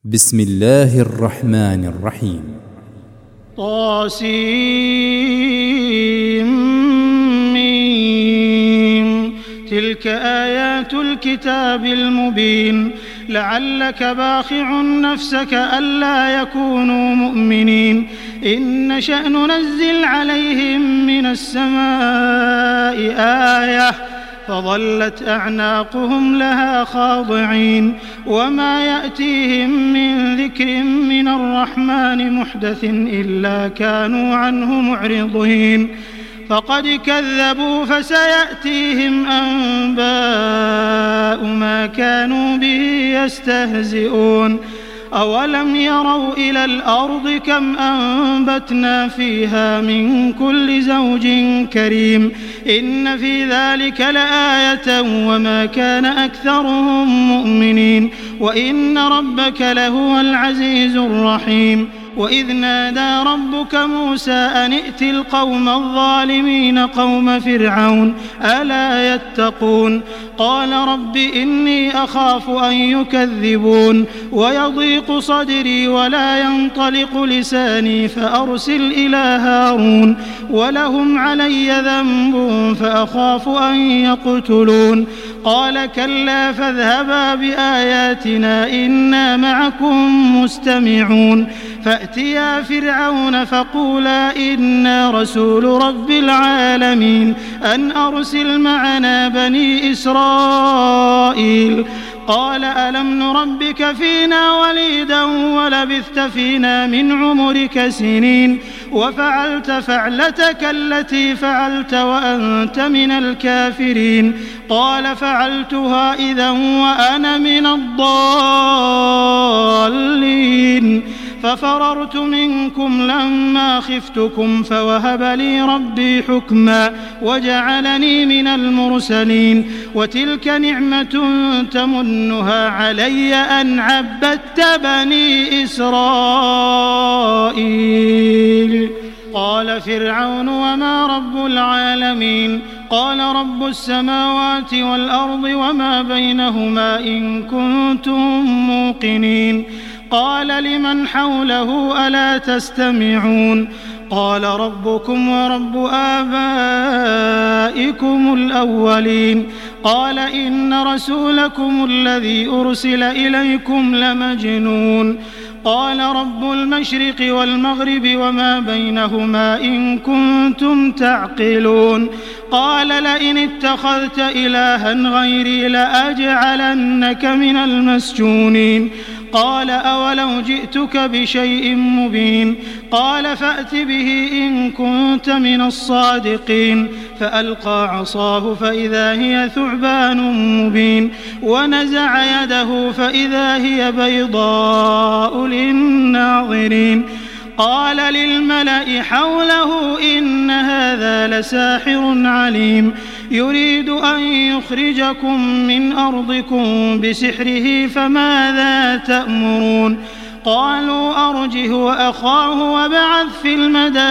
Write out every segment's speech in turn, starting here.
بسم الله الرحمن الرحيم. طاسيم. تلك آيات الكتاب المبين. لعلك باخع نفسك ألا يكونوا مؤمنين إن نشأ ننزل عليهم من السماء آية فظلت أعناقهم لها خاضعين وما يأتيهم من ذكر من الرحمن محدث إلا كانوا عنه معرضين فقد كذبوا فسيأتيهم أنباء ما كانوا به يستهزئون أولم يروا إلى الأرض كم أنبتنا فيها من كل زوج كريم إن في ذلك لآية وما كان أكثرهم مؤمنين وإن ربك لهو العزيز الرحيم وإذ نادى ربك موسى أن ائت القوم الظالمين قوم فرعون ألا يتقون قال رب إني أخاف أن يكذبون ويضيق صدري ولا ينطلق لساني فأرسل إلى هارون ولهم علي ذنب فأخاف أن يقتلون قال كلا فاذهبا بآياتنا إنا معكم مستمعون فأتيا فرعون فقولا إنا رسول رب العالمين أن أرسل معنا بني إسرائيل قال ألم نربك فينا وليدا ولبثت فينا من عمرك سنين وفعلت فعلتك التي فعلت وأنت من الكافرين قال فعلتها إذا وأنا من الضالين ففررت منكم لما خفتكم فوهب لي ربي حكما وجعلني من المرسلين وتلك نعمة تمنها علي أن عبدت بني إسرائيل قال فرعون وما رب العالمين قال رب السماوات والأرض وما بينهما إن كنتم موقنين قال لمن حوله ألا تستمعون قال ربكم ورب آبائكم الأولين قال إن رسولكم الذي أرسل إليكم لمجنون قال رب المشرق والمغرب وما بينهما إن كنتم تعقلون قال لئن اتخذت إلها غيري لأجعلنك من المسجونين قال أولو جئتك بشيء مبين قال فأت به إن كنت من الصادقين فألقى عصاه فإذا هي ثعبان مبين ونزع يده فإذا هي بيضاء للناظرين قال للملأ حوله إن هذا لساحر عليم يريد أن يخرجكم من أرضكم بسحره فماذا تأمرون قالوا أرجه وأخاه وابعث في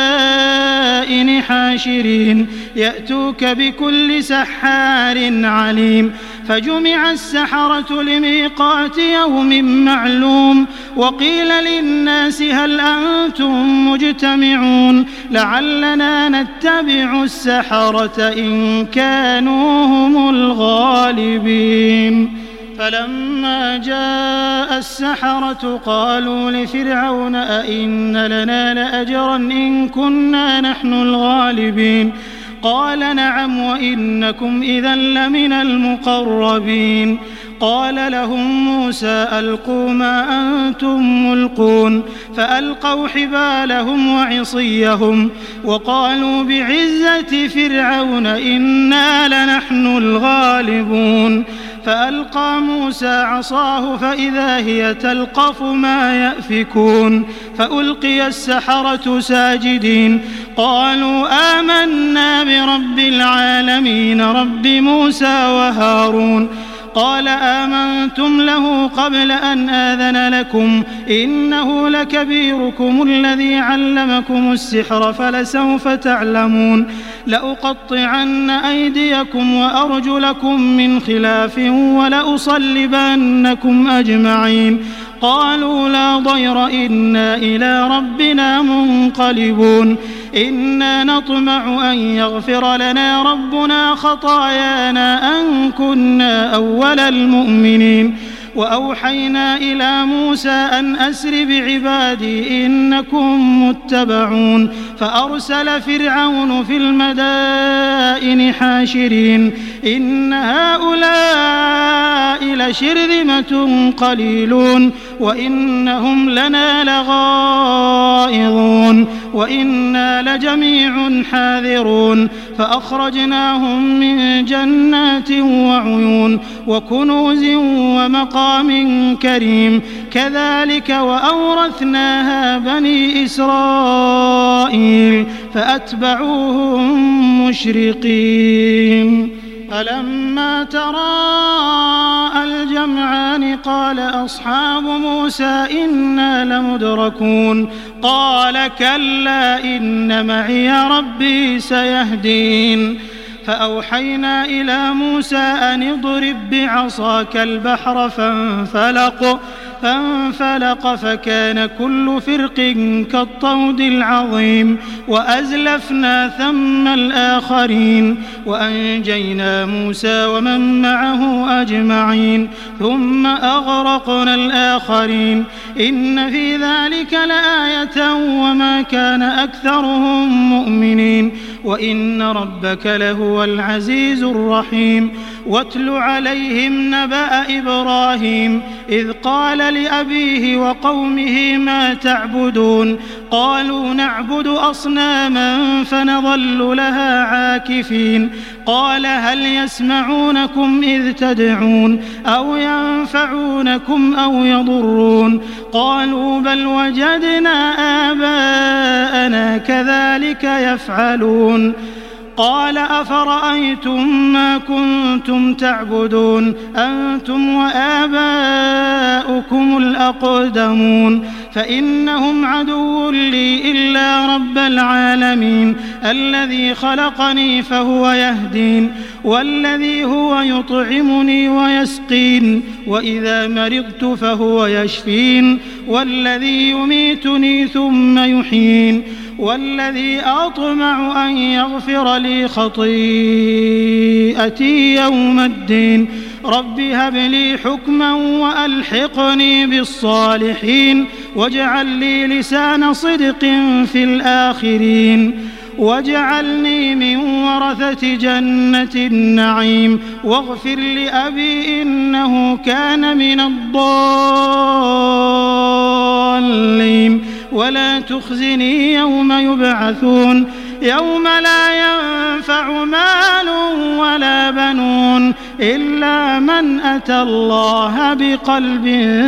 المدائن حاشرين يأتوك بكل سحار عليم فجمع السحرة لميقات يوم معلوم وقيل للناس هل أنتم مجتمعون لعلنا نتبع السحرة إن كانوا هم الغالبين فلما جاء السحرة قالوا لفرعون أئن لنا لأجرا إن كنا نحن الغالبين قال نعم وإنكم إذا لمن المقربين قال لهم موسى ألقوا ما أنتم ملقون فألقوا حبالهم وعصيهم وقالوا بعزة فرعون إنا لنحن الغالبون فألقى موسى عصاه فإذا هي تلقف ما يأفكون فألقي السحرة ساجدين قالوا آمنا برب العالمين رب موسى وهارون قال آمنتم له قبل أن آذن لكم إنه لكبيركم الذي علمكم السحر فلسوف تعلمون لأقطعن أيديكم وأرجلكم من خلاف ولأصلبنكم أجمعين قالوا لا ضير إنا إلى ربنا منقلبون إنا نطمع أن يغفر لنا ربنا خطايانا أن كنا أول المؤمنين وأوحينا إلى موسى أن أسر بعبادي إنكم متبعون فأرسل فرعون في المدائن حاشرين إن هؤلاء لشرذمة قليلون وإنهم لنا لغائظون وإنا لجميع حاذرون فأخرجناهم من جنات وعيون وكنوز ومقام كريم كذلك وأورثناها بني إسرائيل فأتبعوهم مشرقين فلما تراءى الجمعان قال أصحاب موسى إنا لمدركون قال كلا إن معي ربي سيهدين فأوحينا إلى موسى أن اضرب بعصاك البحر فانفلق فكان كل فرق كالطود العظيم وأزلفنا ثم الآخرين وأنجينا موسى ومن معه أجمعين ثم أغرقنا الآخرين إن في ذلك لآية وما كان أكثرهم مؤمنين وإن ربك لهو العزيز الرحيم واتل عليهم نبأ إبراهيم إذ قال لأبيه وقومه ما تعبدون قالوا نعبد أصناما فنظل لها عاكفين قال هل يسمعونكم إذ تدعون أو ينفعونكم أو يضرون قالوا بل وجدنا آباءنا كذلك يفعلون قال أفرأيتم ما كنتم تعبدون أنتم وآباؤكم الأقدمون فإنهم عدو لي إلا رب العالمين الذي خلقني فهو يهدين والذي هو يطعمني ويسقين وإذا مرضت فهو يشفين والذي يميتني ثم يحيين والذي أطمع أن يغفر لي خطيئتي يوم الدين رب هب لي حكما وألحقني بالصالحين واجعل لي لسان صدق في الآخرين واجعلني من ورثة جنة النعيم واغفر لأبي إنه كان من الضالين ولا تخزني يوم يبعثون يوم لا ينفع مال ولا بنون إلا من أتى الله بقلب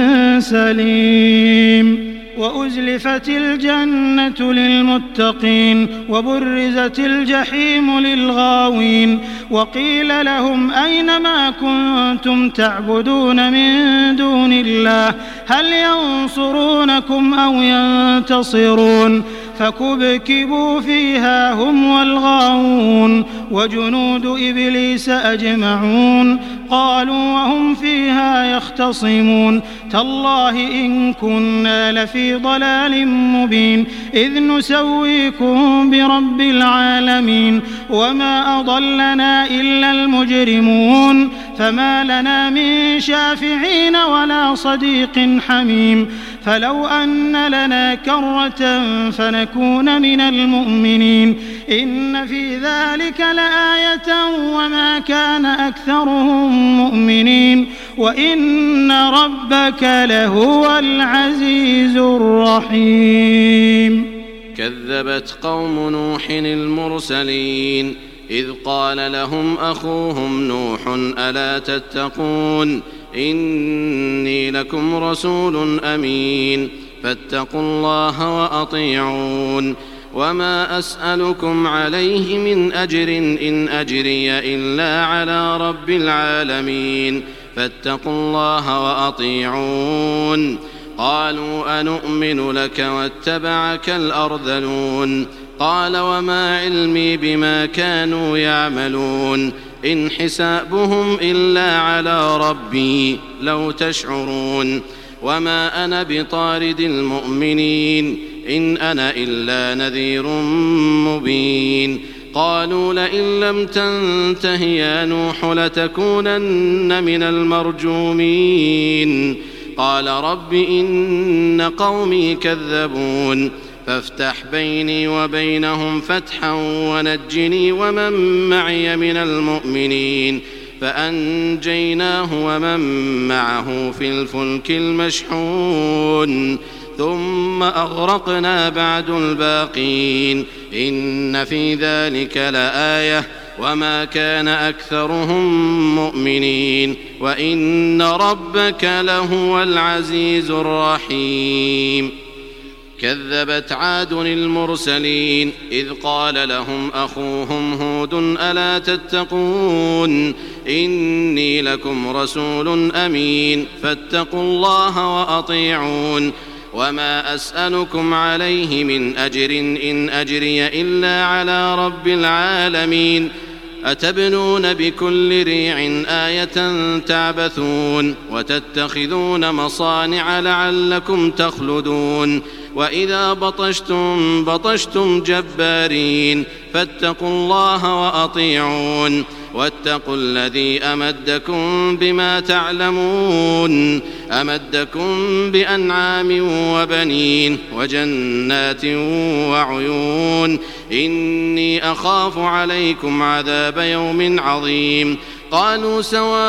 سليم وأزلفت الجنة للمتقين وبرزت الجحيم للغاوين وقيل لهم أين ما كنتم تعبدون من دون الله هل ينصرونكم أو ينتصرون فكبكبوا فيها هم والغاوون وجنود إبليس أجمعون قالوا وهم فيها يختصمون تالله إن كنا لفي ضلال مبين إذ نسويكم برب العالمين وما أضلنا إلا المجرمون فما لنا من شافعين ولا صديق حميم فلو أن لنا كرة فنكون من المؤمنين إن في ذلك لآية وما كان أكثرهم مؤمنين وإن ربك لهو العزيز الرحيم كذبت قوم نوح المرسلين إذ قال لهم أخوهم نوح ألا تتقون إني لكم رسول أمين فاتقوا الله وأطيعون وما أسألكم عليه من أجر إن أجري إلا على رب العالمين فاتقوا الله وأطيعون قالوا أنؤمن لك واتبعك الأرذلون قال وما علمي بما كانوا يعملون إن حسابهم إلا على ربي لو تشعرون وما أنا بطارد المؤمنين إن أنا إلا نذير مبين قالوا لئن لم تنته يا نوح لتكونن من المرجومين قال رب إن قومي كذبون فافتح بيني وبينهم فتحا ونجني ومن معي من المؤمنين فأنجيناه ومن معه في الفلك المشحون ثم أغرقنا بعد الباقين إن في ذلك لآية وما كان أكثرهم مؤمنين وإن ربك لهو العزيز الرحيم كذبت عاد المرسلين إذ قال لهم أخوهم هود ألا تتقون إني لكم رسول أمين فاتقوا الله وأطيعون وما أسألكم عليه من أجر إن أجري إلا على رب العالمين أتبنون بكل ريع آية تعبثون وتتخذون مصانع لعلكم تخلدون وإذا بطشتم بطشتم جبارين فاتقوا الله وأطيعون واتقوا الذي أمدكم بما تعلمون أمدكم بأنعام وبنين وجنات وعيون إني أخاف عليكم عذاب يوم عظيم قالوا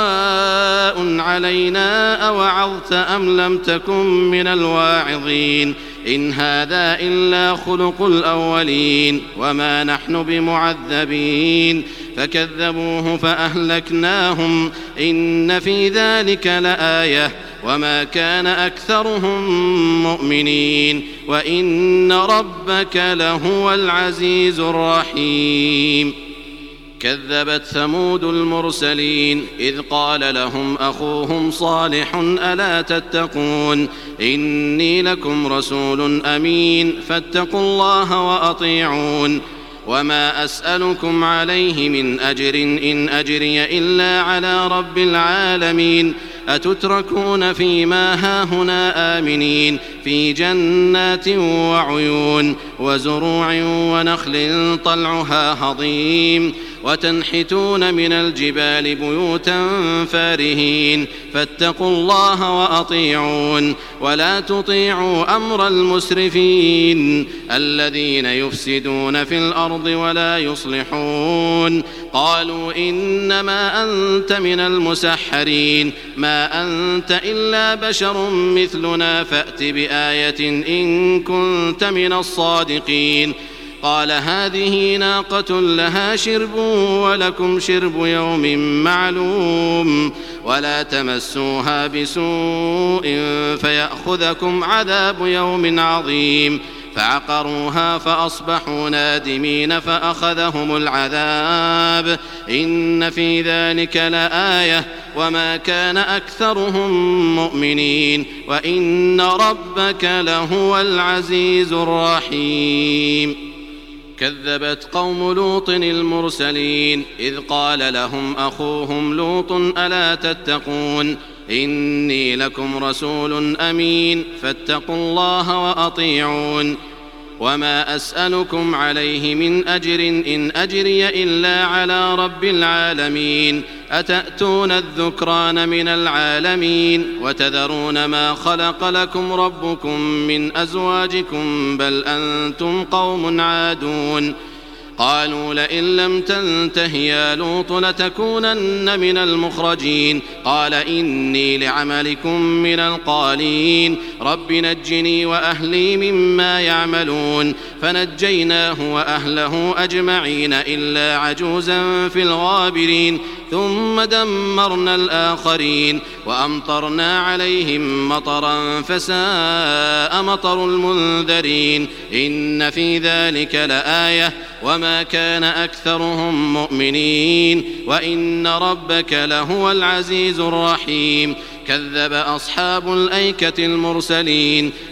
سواء علينا أوعظت أم لم تكن من الواعظين إن هذا إلا خلق الأولين وما نحن بمعذبين فكذبوه فأهلكناهم إن في ذلك لآية وما كان أكثرهم مؤمنين وإن ربك لهو العزيز الرحيم كذبت ثمود المرسلين إذ قال لهم أخوهم صالح ألا تتقون إني لكم رسول أمين فاتقوا الله وأطيعون وما أسألكم عليه من أجر إن أجري إلا على رب العالمين أتتركون فيما هاهنا آمنين في جنات وعيون وزروع ونخل طلعها هضيم وتنحتون من الجبال بيوتا فارهين فاتقوا الله وأطيعون ولا تطيعوا أمر المسرفين الذين يفسدون في الأرض ولا يصلحون قالوا إنما أنت من المسحرين ما أنت إلا بشر مثلنا فأت بآية إن كنت من الصادقين قال هذه ناقة لها شرب ولكم شرب يوم معلوم ولا تمسوها بسوء فيأخذكم عذاب يوم عظيم فعقروها فأصبحوا نادمين فأخذهم العذاب إن في ذلك لآية وما كان أكثرهم مؤمنين وإن ربك لهو العزيز الرحيم كذبت قوم لوط المرسلين إذ قال لهم أخوهم لوط ألا تتقون إني لكم رسول أمين فاتقوا الله وأطيعون وما أسألكم عليه من أجر إن أجري إلا على رب العالمين أتأتون الذكران من العالمين وتذرون ما خلق لكم ربكم من أزواجكم بل أنتم قوم عادون قالوا لئن لم تنته يا لوط لتكونن من المخرجين قال إني لعملكم من القالين رب نجني وأهلي مما يعملون فنجيناه وأهله أجمعين إلا عجوزا في الغابرين ثم دمرنا الآخرين وأمطرنا عليهم مطرا فساء مطر المنذرين إن في ذلك لآية وما كان أكثرهم مؤمنين وإن ربك لهو العزيز الرحيم كذب أصحاب الأيكة المرسلين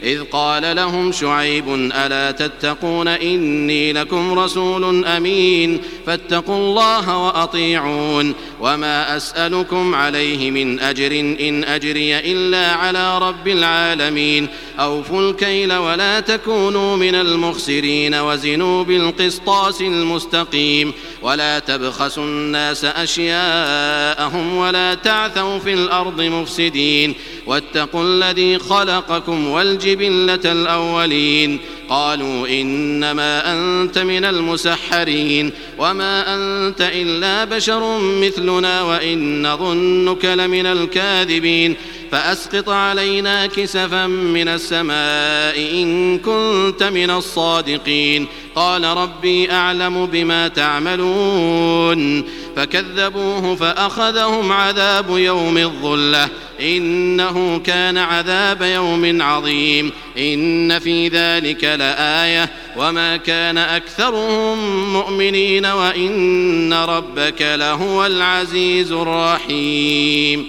إذ قال لهم شعيب ألا تتقون إني لكم رسول أمين فاتقوا الله وأطيعون وما أسألكم عليه من أجر إن أجري إلا على رب العالمين أوفوا الكيل ولا تكونوا من المخسرين وزنوا بالقسطاس المستقيم ولا تبخسوا الناس أشياءهم ولا تعثوا في الأرض مفسدين واتقوا الذي خلقكم والجبلة الأولين قالوا إنما أنت من المسحرين وما أنت إلا بشر مثلنا وإن نظنك لمن الكاذبين فأسقط علينا كسفا من السماء إن كنت من الصادقين قال ربي أعلم بما تعملون فكذبوه فأخذهم عذاب يوم الظلة إنه كان عذاب يوم عظيم إن في ذلك لآية وما كان أكثرهم مؤمنين وإن ربك لهو العزيز الرحيم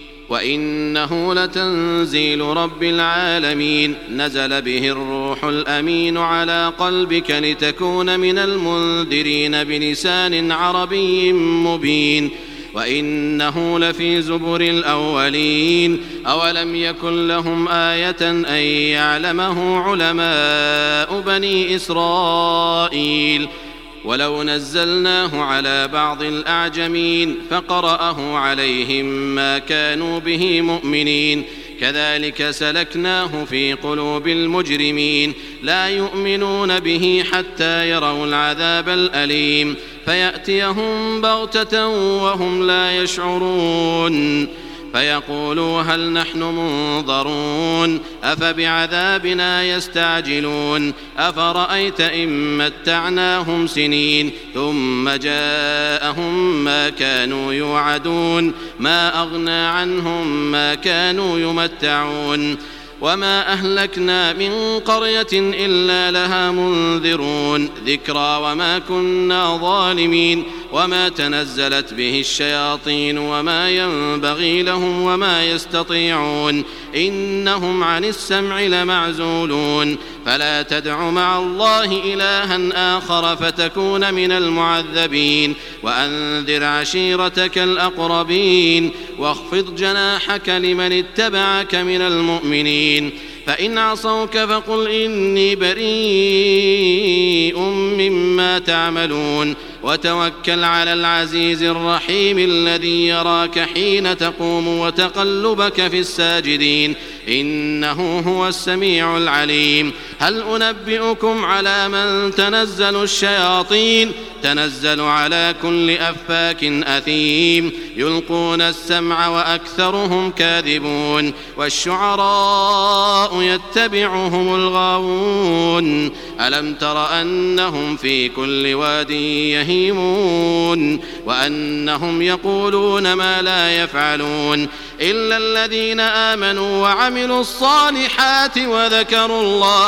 وإنه لتنزيل رب العالمين نزل به الروح الأمين على قلبك لتكون من المنذرين بلسان عربي مبين وإنه لفي زبر الأولين أولم يكن لهم آية أن يعلمه علماء بني إسرائيل ولو نزلناه على بعض الأعجمين فقرأه عليهم ما كانوا به مؤمنين كذلك سلكناه في قلوب المجرمين لا يؤمنون به حتى يروا العذاب الأليم فيأتيهم بغتة وهم لا يشعرون فيقولوا هل نحن منظرون أفبعذابنا يستعجلون أفرأيت إن متعناهم سنين ثم جاءهم ما كانوا يوعدون ما أغنى عنهم ما كانوا يمتعون وما أهلكنا من قرية إلا لها منذرون ذكرى وما كنا ظالمين وما تنزلت به الشياطين وما ينبغي لهم وما يستطيعون إنهم عن السمع لمعزولون فلا تدع مع الله إلها آخر فتكون من المعذبين وأنذر عشيرتك الأقربين واخفض جناحك لمن اتبعك من المؤمنين فإن عصوك فقل إني بريء مما تعملون وتوكل على العزيز الرحيم الذي يراك حين تقوم وتقلبك في الساجدين إنه هو السميع العليم هل أنبئكم على من تنزل الشياطين تنزل على كل أفاك أثيم يلقون السمع وأكثرهم كاذبون والشعراء يتبعهم الغاوون ألم تر أنهم في كل واد يهيمون وأنهم يقولون ما لا يفعلون إلا الذين آمنوا وعملوا الصالحات وذكروا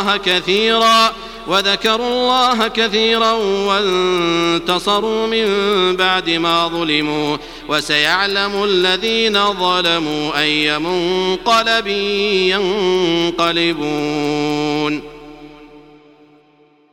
الله كثيرا وانتصروا من بعد ما ظلموا وسيعلم الذين ظلموا أي منقلب ينقلبون